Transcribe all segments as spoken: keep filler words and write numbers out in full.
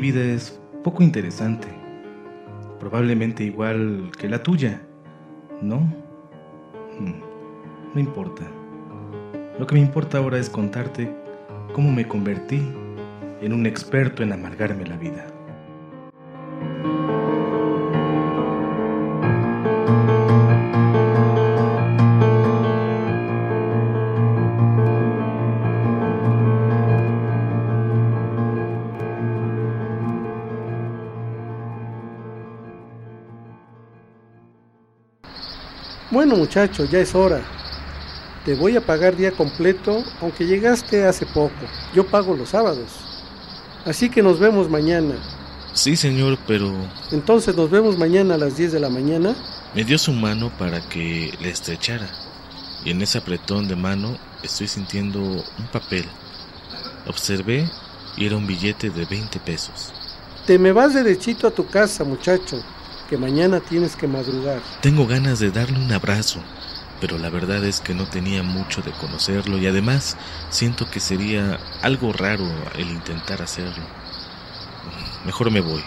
vida es poco interesante, probablemente igual que la tuya, ¿no? No importa. Lo que me importa ahora es contarte cómo me convertí en un experto en amargarme la vida. Bueno, muchacho, ya es hora. Te voy a pagar día completo, aunque llegaste hace poco. Yo pago los sábados. Así que nos vemos mañana. Sí, señor, pero... Entonces nos vemos mañana a las diez de la mañana. Me dio su mano para que le estrechara. Y en ese apretón de mano estoy sintiendo un papel. Observé y era un billete de veinte pesos. Te me vas derechito a tu casa, muchacho, que mañana tienes que madrugar. Tengo ganas de darle un abrazo, pero la verdad es que no tenía mucho de conocerlo y además siento que sería algo raro el intentar hacerlo. Mejor me voy.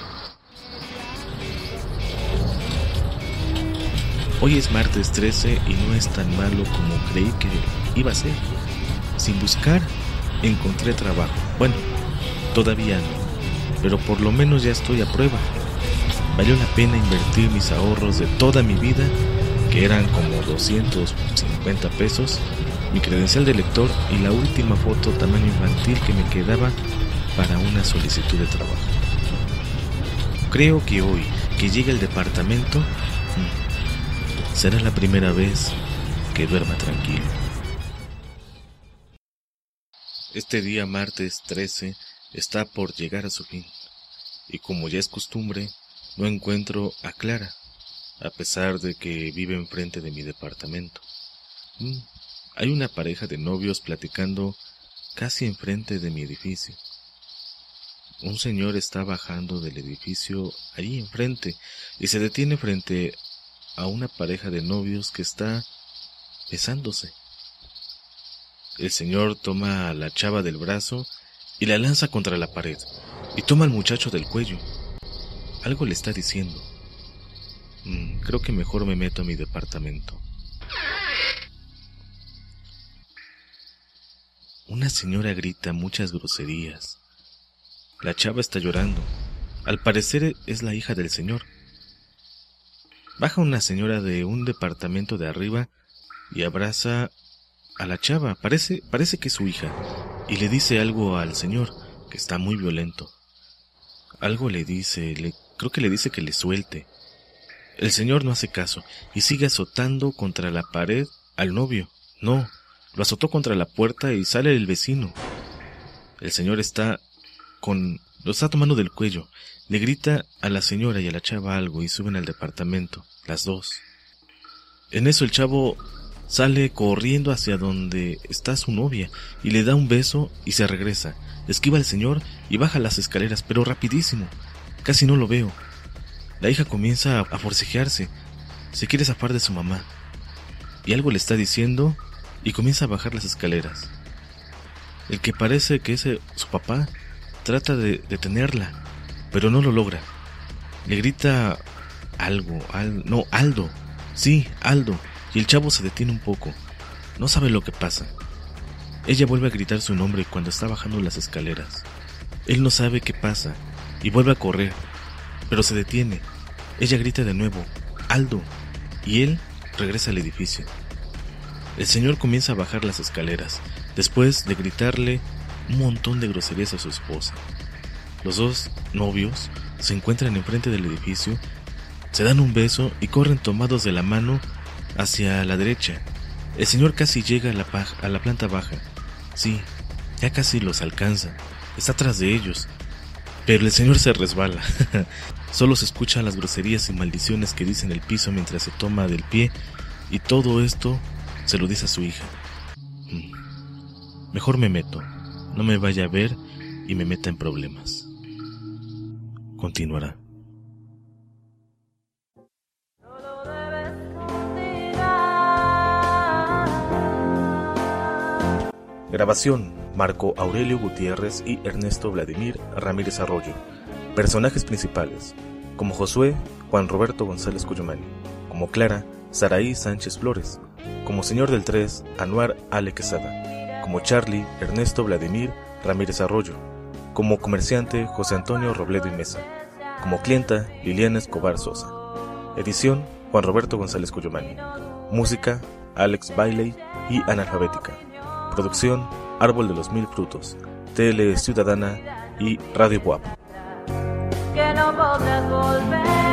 Hoy es martes trece y no es tan malo como creí que iba a ser. Sin buscar, encontré trabajo. Bueno, todavía no, pero por lo menos ya estoy a prueba. Valió la pena invertir mis ahorros de toda mi vida, que eran como doscientos cincuenta pesos, mi credencial de lector y la última foto tamaño infantil que me quedaba para una solicitud de trabajo. Creo que hoy que llegue el departamento, será la primera vez que duerma tranquilo. Este día martes trece está por llegar a su fin, y como ya es costumbre, no encuentro a Clara, a pesar de que vive enfrente de mi departamento. Mm, hay una pareja de novios platicando casi enfrente de mi edificio. Un señor está bajando del edificio allí enfrente y se detiene frente a una pareja de novios que está besándose. El señor toma a la chava del brazo y la lanza contra la pared y toma al muchacho del cuello. Algo le está diciendo. Mm, creo que mejor me meto a mi departamento. Una señora grita muchas groserías. La chava está llorando. Al parecer es la hija del señor. Baja una señora de un departamento de arriba y abraza a la chava. Parece, parece que es su hija. Y le dice algo al señor, que está muy violento. Algo le dice, le, creo que le dice que le suelte. El señor no hace caso y sigue azotando contra la pared al novio. No, lo azotó contra la puerta y sale el vecino. El señor está con... lo está tomando del cuello. Le grita a la señora y a la chava algo y suben al departamento, las dos. En eso el chavo sale corriendo hacia donde está su novia y le da un beso y se regresa. Esquiva al señor y baja las escaleras, pero rapidísimo. Casi no lo veo. La hija comienza a forcejearse. Se quiere zafar de su mamá. Y algo le está diciendo y comienza a bajar las escaleras. El que parece que es su papá trata de detenerla, pero no lo logra. Le grita algo, al, no, Aldo. Sí, Aldo. Y el chavo se detiene un poco. No sabe lo que pasa. Ella vuelve a gritar su nombre cuando está bajando las escaleras. Él no sabe qué pasa y vuelve a correr, pero se detiene. Ella grita de nuevo, Aldo, y él regresa al edificio. El señor comienza a bajar las escaleras, después de gritarle un montón de groserías a su esposa. Los dos novios se encuentran enfrente del edificio, se dan un beso y corren tomados de la mano hacia la derecha. El señor casi llega a la, paja, a la planta baja. Sí, ya casi los alcanza. Está atrás de ellos. Pero el señor se resbala. Solo se escuchan las groserías y maldiciones que dice en el piso mientras se toma del pie. Y todo esto se lo dice a su hija. Mejor me meto. No me vaya a ver y me meta en problemas. Continuará. Grabación: Marco Aurelio Gutiérrez y Ernesto Vladimir Ramírez Arroyo. Personajes principales, como Josué, Juan Roberto González Cuyumani, como Clara, Saraí Sánchez Flores, como Señor del Tres, Anuar Ale Quesada, como Charlie, Ernesto Vladimir Ramírez Arroyo, como comerciante, José Antonio Robledo y Mesa, como clienta, Liliana Escobar Sosa. Edición, Juan Roberto González Cuyumani. Música, Alex Bailey y Analfabética. Producción, Árbol de los Mil Frutos, Tele Ciudadana y Radio Buap. Que no podrás volver.